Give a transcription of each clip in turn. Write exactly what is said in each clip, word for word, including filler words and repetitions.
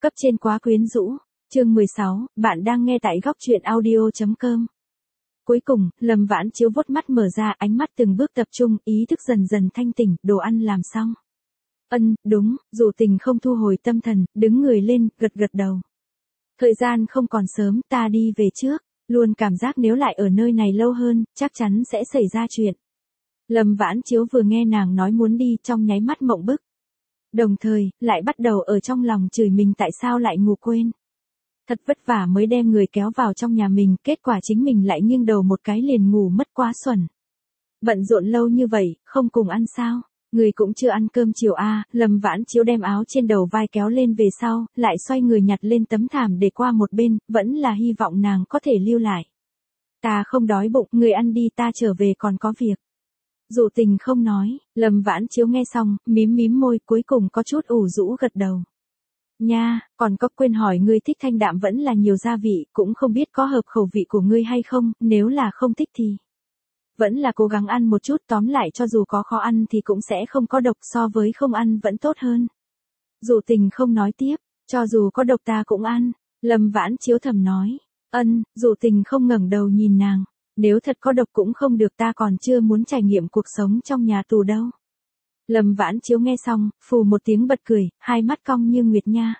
Cấp trên quá quyến rũ. Chương mười sáu, bạn đang nghe tại góc truyện audio chấm com. Cuối cùng, Lâm Vãn Chiếu vuốt mắt mở ra, ánh mắt từng bước tập trung, ý thức dần dần thanh tỉnh, đồ ăn làm xong. Ân, đúng, Dụ Tình không thu hồi tâm thần, đứng người lên, gật gật đầu. Thời gian không còn sớm, ta đi về trước, luôn cảm giác nếu lại ở nơi này lâu hơn, chắc chắn sẽ xảy ra chuyện. Lâm Vãn Chiếu vừa nghe nàng nói muốn đi, trong nháy mắt mộng bức. Đồng thời, lại bắt đầu ở trong lòng chửi mình tại sao lại ngủ quên. Thật vất vả mới đem người kéo vào trong nhà mình, kết quả chính mình lại nghiêng đầu một cái liền ngủ mất, quá xuẩn. Bận rộn lâu như vậy, không cùng ăn sao? Người cũng chưa ăn cơm chiều a. À, Lâm Vãn Chiếu đem áo trên đầu vai kéo lên về sau, lại xoay người nhặt lên tấm thảm để qua một bên, vẫn là hy vọng nàng có thể lưu lại. Ta không đói bụng, người ăn đi, ta trở về còn có việc. Dụ Tình không nói, Lâm Vãn Chiếu nghe xong, mím mím môi, cuối cùng có chút ủ rũ gật đầu. Nha, còn có quên hỏi ngươi thích thanh đạm vẫn là nhiều gia vị, cũng không biết có hợp khẩu vị của ngươi hay không, nếu là không thích thì vẫn là cố gắng ăn một chút, tóm lại cho dù có khó ăn thì cũng sẽ không có độc, so với không ăn vẫn tốt hơn. Dụ Tình không nói tiếp, cho dù có độc ta cũng ăn, Lâm Vãn Chiếu thầm nói. Ân, Dụ Tình không ngẩng đầu nhìn nàng, nếu thật có độc cũng không được, ta còn chưa muốn trải nghiệm cuộc sống trong nhà tù đâu. Lâm Vãn Chiếu nghe xong, phù một tiếng bật cười, hai mắt cong như nguyệt nha.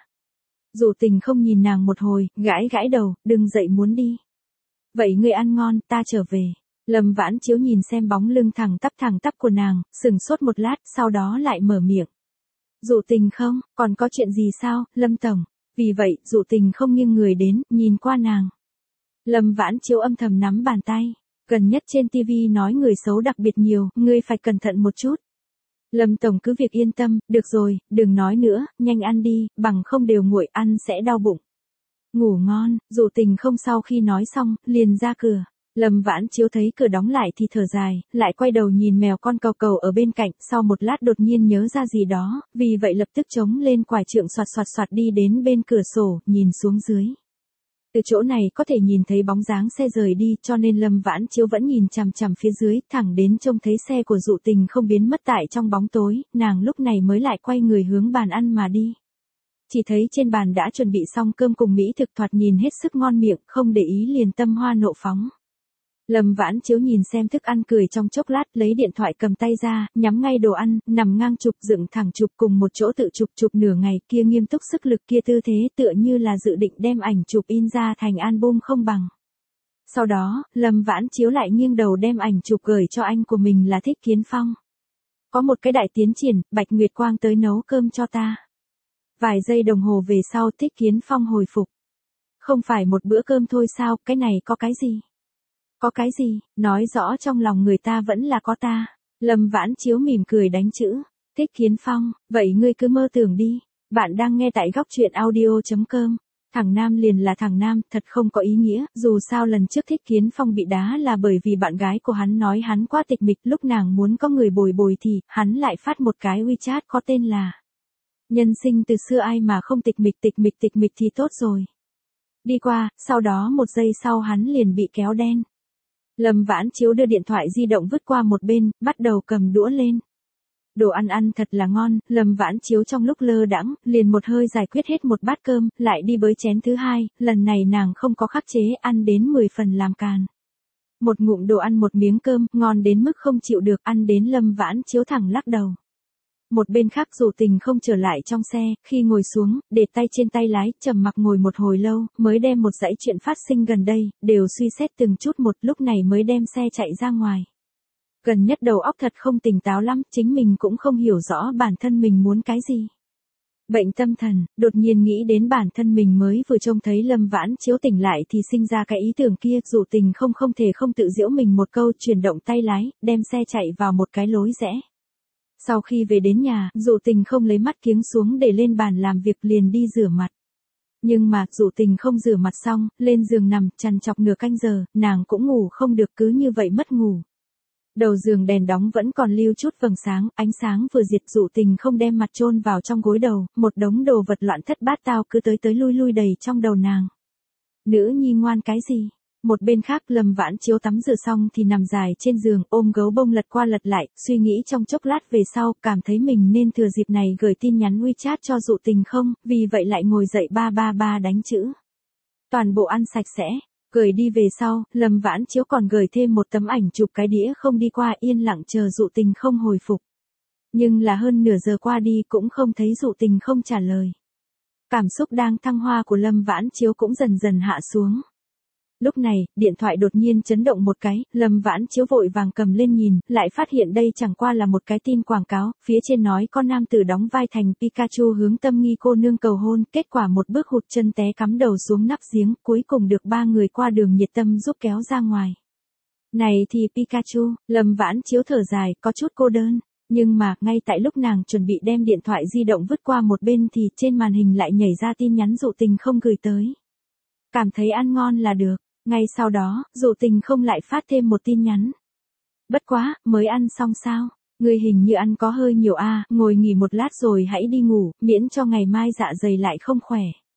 Dụ Tình không nhìn nàng một hồi, gãi gãi đầu, đừng dậy muốn đi. Vậy ngươi ăn ngon, ta trở về. Lâm Vãn Chiếu nhìn xem bóng lưng thẳng tắp thẳng tắp của nàng, sừng sốt một lát, sau đó lại mở miệng. Dụ Tình không, còn có chuyện gì sao, Lâm Tổng? Vì vậy, Dụ Tình không nghiêng người đến, nhìn qua nàng. Lâm Vãn Chiếu âm thầm nắm bàn tay. Gần nhất trên tivi nói người xấu đặc biệt nhiều, ngươi phải cẩn thận một chút. Lâm Tổng cứ việc yên tâm, được rồi, đừng nói nữa, nhanh ăn đi, bằng không đều nguội, ăn sẽ đau bụng. Ngủ ngon. Dụ Tình không sau khi nói xong, liền ra cửa. Lâm Vãn Chiếu thấy cửa đóng lại thì thở dài, lại quay đầu nhìn mèo con cầu cầu ở bên cạnh, sau một lát đột nhiên nhớ ra gì đó, vì vậy lập tức chống lên quải trượng xoạt xoạt xoạt đi đến bên cửa sổ, nhìn xuống dưới. Từ chỗ này có thể nhìn thấy bóng dáng xe rời đi, cho nên Lâm Vãn Chiếu vẫn nhìn chằm chằm phía dưới, thẳng đến trông thấy xe của Dụ Tình không biến mất tại trong bóng tối, nàng lúc này mới lại quay người hướng bàn ăn mà đi. Chỉ thấy trên bàn đã chuẩn bị xong cơm cùng mỹ thực, thoạt nhìn hết sức ngon miệng, không để ý liền tâm hoa nộ phóng. Lâm Vãn Chiếu nhìn xem thức ăn cười trong chốc lát, lấy điện thoại cầm tay ra, nhắm ngay đồ ăn, nằm ngang chụp, dựng thẳng chụp, cùng một chỗ tự chụp chụp nửa ngày, kia nghiêm túc sức lực, kia tư thế tựa như là dự định đem ảnh chụp in ra thành album không bằng. Sau đó, Lâm Vãn Chiếu lại nghiêng đầu đem ảnh chụp gửi cho anh của mình là Thích Kiến Phong. Có một cái đại tiến triển, Bạch Nguyệt Quang tới nấu cơm cho ta. Vài giây đồng hồ về sau, Thích Kiến Phong hồi phục. Không phải một bữa cơm thôi sao, cái này có cái gì? Có cái gì, nói rõ trong lòng người ta vẫn là có ta. Lâm Vãn Chiếu mỉm cười đánh chữ. Thích Kiến Phong, vậy ngươi cứ mơ tưởng đi. Bạn đang nghe tại góc truyện audio chấm com. Thằng Nam liền là thằng Nam, thật không có ý nghĩa, dù sao lần trước Thích Kiến Phong bị đá là bởi vì bạn gái của hắn nói hắn quá tịch mịch, lúc nàng muốn có người bồi bồi thì, hắn lại phát một cái WeChat có tên là nhân sinh từ xưa ai mà không tịch mịch, tịch mịch tịch mịch thì tốt rồi. Đi qua, sau đó một giây sau hắn liền bị kéo đen. Lâm Vãn Chiếu đưa điện thoại di động vứt qua một bên, bắt đầu cầm đũa lên. Đồ ăn ăn thật là ngon, Lâm Vãn Chiếu trong lúc lơ đãng, liền một hơi giải quyết hết một bát cơm, lại đi bới chén thứ hai, lần này nàng không có khắc chế, ăn đến mười phần làm càn. Một ngụm đồ ăn một miếng cơm, ngon đến mức không chịu được, ăn đến Lâm Vãn Chiếu thẳng lắc đầu. Một bên khác Dụ Tình không trở lại trong xe, khi ngồi xuống, để tay trên tay lái, trầm mặc ngồi một hồi lâu, mới đem một dãy chuyện phát sinh gần đây, đều suy xét từng chút một, lúc này mới đem xe chạy ra ngoài. Gần nhất đầu óc thật không tỉnh táo lắm, chính mình cũng không hiểu rõ bản thân mình muốn cái gì. Bệnh tâm thần, đột nhiên nghĩ đến bản thân mình mới vừa trông thấy Lâm Vãn Chiếu tỉnh lại thì sinh ra cái ý tưởng kia, Dụ Tình không không thể không tự giễu mình một câu, chuyển động tay lái, đem xe chạy vào một cái lối rẽ. Sau khi về đến nhà, Dụ Tình không lấy mắt kiếng xuống để lên bàn làm việc, liền đi rửa mặt. Nhưng mà, Dụ Tình không rửa mặt xong, lên giường nằm, trằn trọc nửa canh giờ, nàng cũng ngủ không được, cứ như vậy mất ngủ. Đầu giường đèn đóng vẫn còn lưu chút vầng sáng, ánh sáng vừa diệt, Dụ Tình không đem mặt chôn vào trong gối đầu, một đống đồ vật loạn thất bát tao cứ tới tới lui lui đầy trong đầu nàng. Nữ nhi ngoan cái gì? Một bên khác Lâm Vãn Chiếu tắm rửa xong thì nằm dài trên giường ôm gấu bông lật qua lật lại, suy nghĩ trong chốc lát về sau, cảm thấy mình nên thừa dịp này gửi tin nhắn WeChat cho Dụ Tình không, vì vậy lại ngồi dậy ba ba ba đánh chữ. Toàn bộ ăn sạch sẽ, gửi đi về sau, Lâm Vãn Chiếu còn gửi thêm một tấm ảnh chụp cái đĩa không đi qua yên lặng chờ Dụ Tình không hồi phục. Nhưng là hơn nửa giờ qua đi cũng không thấy Dụ Tình không trả lời. Cảm xúc đang thăng hoa của Lâm Vãn Chiếu cũng dần dần hạ xuống. Lúc này, điện thoại đột nhiên chấn động một cái, Lâm Vãn Chiếu vội vàng cầm lên nhìn, lại phát hiện đây chẳng qua là một cái tin quảng cáo, phía trên nói có nam tử đóng vai thành Pikachu hướng Tâm Nghi cô nương cầu hôn, kết quả một bước hụt chân té cắm đầu xuống nắp giếng, cuối cùng được ba người qua đường nhiệt tâm giúp kéo ra ngoài. Này thì Pikachu, Lâm Vãn Chiếu thở dài, có chút cô đơn. Nhưng mà, ngay tại lúc nàng chuẩn bị đem điện thoại di động vứt qua một bên thì trên màn hình lại nhảy ra tin nhắn Dụ Tình không gửi tới. Cảm thấy ăn ngon là được. Ngay sau đó, Dụ Tình không lại phát thêm một tin nhắn. Bất quá, mới ăn xong sao? Người hình như ăn có hơi nhiều a, à, ngồi nghỉ một lát rồi hãy đi ngủ, miễn cho ngày mai dạ dày lại không khỏe.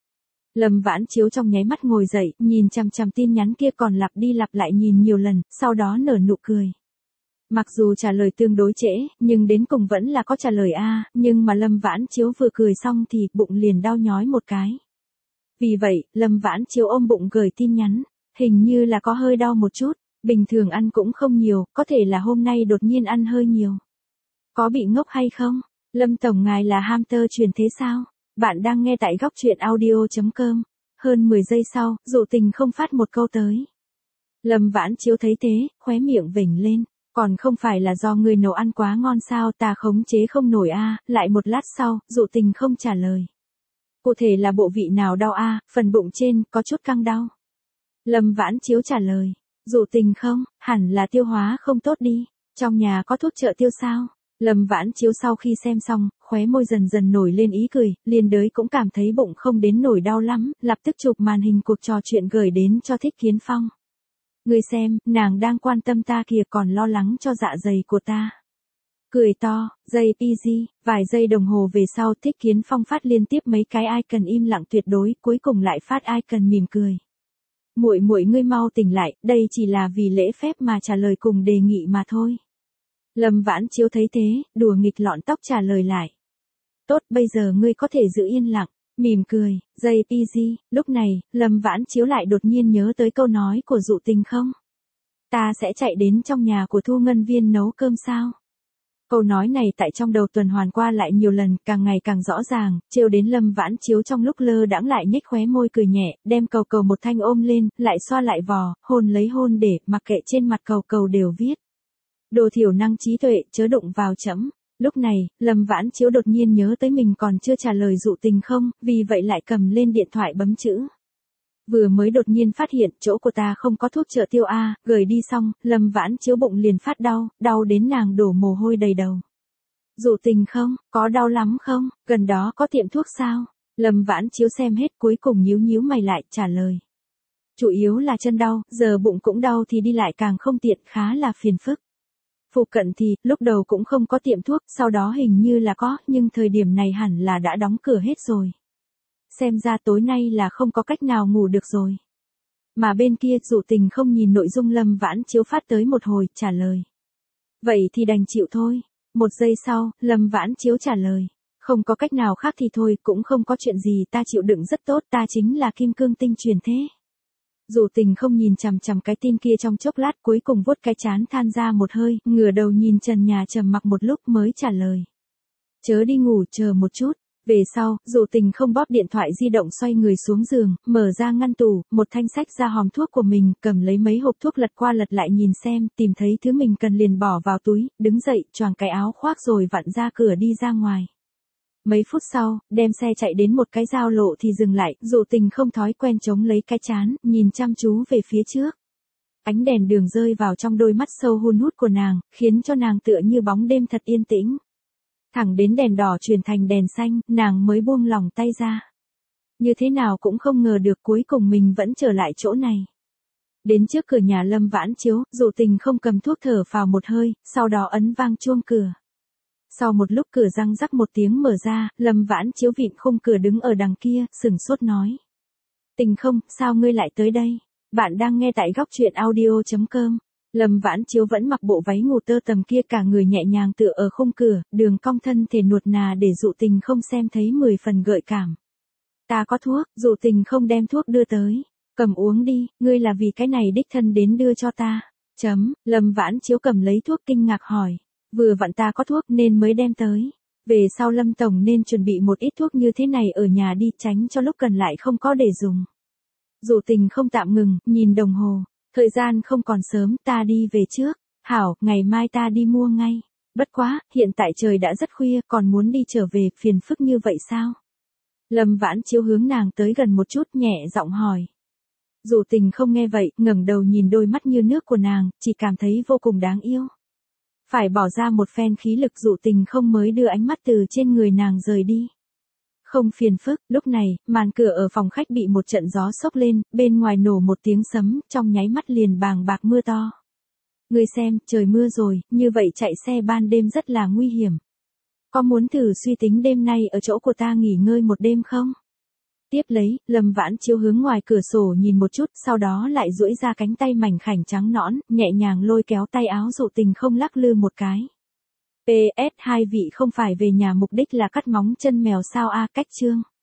Lâm Vãn Chiếu trong nháy mắt ngồi dậy, nhìn chằm chằm tin nhắn kia còn lặp đi lặp lại nhìn nhiều lần, sau đó nở nụ cười. Mặc dù trả lời tương đối trễ, nhưng đến cùng vẫn là có trả lời a, à, nhưng mà Lâm Vãn Chiếu vừa cười xong thì bụng liền đau nhói một cái. Vì vậy, Lâm Vãn Chiếu ôm bụng gửi tin nhắn. Hình như là có hơi đau một chút, bình thường ăn cũng không nhiều, có thể là hôm nay đột nhiên ăn hơi nhiều. Có bị ngốc hay không? Lâm Tổng ngài là hamster truyền thế sao? Bạn đang nghe tại góc truyện audio chấm com. Hơn mười giây sau, Dụ Tình không phát một câu tới. Lâm Vãn Chiếu thấy thế, khóe miệng vểnh lên. Còn không phải là do người nấu ăn quá ngon sao, ta khống chế không nổi a. À. Lại một lát sau, Dụ Tình không trả lời. Cụ thể là bộ vị nào đau a, à, phần bụng trên, có chút căng đau. Lâm Vãn Chiếu trả lời, Dụ Tình không, hẳn là tiêu hóa không tốt đi, trong nhà có thuốc trợ tiêu sao? Lâm Vãn Chiếu sau khi xem xong, khóe môi dần dần nổi lên ý cười, liền đới cũng cảm thấy bụng không đến nổi đau lắm, lập tức chụp màn hình cuộc trò chuyện gửi đến cho Thích Kiến Phong. Người xem, nàng đang quan tâm ta kìa còn lo lắng cho dạ dày của ta. Cười to, giây pê giê, vài giây đồng hồ về sau Thích Kiến Phong phát liên tiếp mấy cái icon im lặng tuyệt đối, cuối cùng lại phát icon mỉm cười. Muội muội ngươi mau tỉnh lại, đây chỉ là vì lễ phép mà trả lời cùng đề nghị mà thôi. Lâm Vãn Chiếu thấy thế, đùa nghịch lọn tóc trả lời lại. Tốt, bây giờ ngươi có thể giữ yên lặng, mỉm cười, giây pê giê, lúc này, Lâm Vãn Chiếu lại đột nhiên nhớ tới câu nói của Dụ Tình không? Ta sẽ chạy đến trong nhà của Thu Ngân Viên nấu cơm sao? Câu nói này tại trong đầu tuần hoàn qua lại nhiều lần, càng ngày càng rõ ràng, trêu đến Lâm Vãn Chiếu trong lúc lơ đãng lại nhếch khóe môi cười nhẹ, đem Cầu Cầu một thanh ôm lên, lại xoa lại vò, hôn lấy hôn để, mặc kệ trên mặt Cầu Cầu đều viết. Đồ thiểu năng trí tuệ, chớ đụng vào trẫm. Lúc này, Lâm Vãn Chiếu đột nhiên nhớ tới mình còn chưa trả lời Dụ Tình không, vì vậy lại cầm lên điện thoại bấm chữ. Vừa mới đột nhiên phát hiện chỗ của ta không có thuốc trợ tiêu a, à, gửi đi xong, Lâm Vãn Chiếu bụng liền phát đau, đau đến nàng đổ mồ hôi đầy đầu. Dụ Tình không, có đau lắm không, gần đó có tiệm thuốc sao? Lâm Vãn Chiếu xem hết cuối cùng nhíu nhíu mày lại, trả lời. Chủ yếu là chân đau, giờ bụng cũng đau thì đi lại càng không tiện, khá là phiền phức. Phụ cận thì, lúc đầu cũng không có tiệm thuốc, sau đó hình như là có, nhưng thời điểm này hẳn là đã đóng cửa hết rồi. Xem ra tối nay là không có cách nào ngủ được rồi. Mà bên kia Dụ Tình không nhìn nội dung Lâm Vãn Chiếu phát tới một hồi, trả lời. Vậy thì đành chịu thôi. Một giây sau, Lâm Vãn Chiếu trả lời. Không có cách nào khác thì thôi, cũng không có chuyện gì, ta chịu đựng rất tốt, ta chính là kim cương tinh truyền thế. Dụ Tình không nhìn chằm chằm cái tin kia trong chốc lát, cuối cùng vuốt cái trán than ra một hơi, ngửa đầu nhìn trần nhà trầm mặc một lúc mới trả lời. Chớ đi ngủ, chờ một chút. Về sau, Dụ Tình không bóp điện thoại di động xoay người xuống giường, mở ra ngăn tủ, một thanh sách ra hòm thuốc của mình, cầm lấy mấy hộp thuốc lật qua lật lại nhìn xem, tìm thấy thứ mình cần liền bỏ vào túi, đứng dậy, choàng cái áo khoác rồi vặn ra cửa đi ra ngoài. Mấy phút sau, đem xe chạy đến một cái giao lộ thì dừng lại, Dụ Tình không thói quen chống lấy cái trán, nhìn chăm chú về phía trước. Ánh đèn đường rơi vào trong đôi mắt sâu hun hút của nàng, khiến cho nàng tựa như bóng đêm thật yên tĩnh. Thẳng đến đèn đỏ chuyển thành đèn xanh, nàng mới buông lòng tay ra. Như thế nào cũng không ngờ được cuối cùng mình vẫn trở lại chỗ này. Đến trước cửa nhà Lâm Vãn Chiếu, Dụ Tình không cầm thuốc thở phào một hơi, sau đó ấn vang chuông cửa. Sau một lúc cửa răng rắc một tiếng mở ra, Lâm Vãn Chiếu vịn khung cửa đứng ở đằng kia, sửng sốt nói. Tình không, sao ngươi lại tới đây? Bạn đang nghe tại góc chuyện audio chấm com. Lâm Vãn Chiếu vẫn mặc bộ váy ngủ tơ tằm kia, cả người nhẹ nhàng tựa ở khung cửa, đường cong thân thể nuột nà để Dụ Tình không xem thấy mười phần gợi cảm. Ta có thuốc, Dụ Tình không đem thuốc đưa tới. Cầm uống đi, ngươi là vì cái này đích thân đến đưa cho ta. Chấm, Lâm Vãn Chiếu cầm lấy thuốc kinh ngạc hỏi. Vừa vặn ta có thuốc nên mới đem tới. Về sau Lâm Tổng nên chuẩn bị một ít thuốc như thế này ở nhà đi, tránh cho lúc cần lại không có để dùng. Dụ Tình không tạm ngừng, nhìn đồng hồ. Thời gian không còn sớm, ta đi về trước. Hảo, ngày mai ta đi mua ngay. Bất quá, hiện tại trời đã rất khuya, còn muốn đi trở về, phiền phức như vậy sao? Lâm Vãn Chiếu hướng nàng tới gần một chút, nhẹ giọng hỏi. Dụ Tình không nghe vậy, ngẩng đầu nhìn đôi mắt như nước của nàng, chỉ cảm thấy vô cùng đáng yêu. Phải bỏ ra một phen khí lực, Dụ Tình không mới đưa ánh mắt từ trên người nàng rời đi. Không phiền phức, lúc này, màn cửa ở phòng khách bị một trận gió xốc lên, bên ngoài nổ một tiếng sấm, trong nháy mắt liền bàng bạc mưa to. Ngươi xem, trời mưa rồi, như vậy chạy xe ban đêm rất là nguy hiểm. Có muốn thử suy tính đêm nay ở chỗ của ta nghỉ ngơi một đêm không? Tiếp lấy, Lâm Vãn Chiếu hướng ngoài cửa sổ nhìn một chút, sau đó lại duỗi ra cánh tay mảnh khảnh trắng nõn, nhẹ nhàng lôi kéo tay áo Dụ Tình không lắc lư một cái. pê ét hai vị không phải về nhà mục đích là cắt móng chân mèo sao a? Cách chương.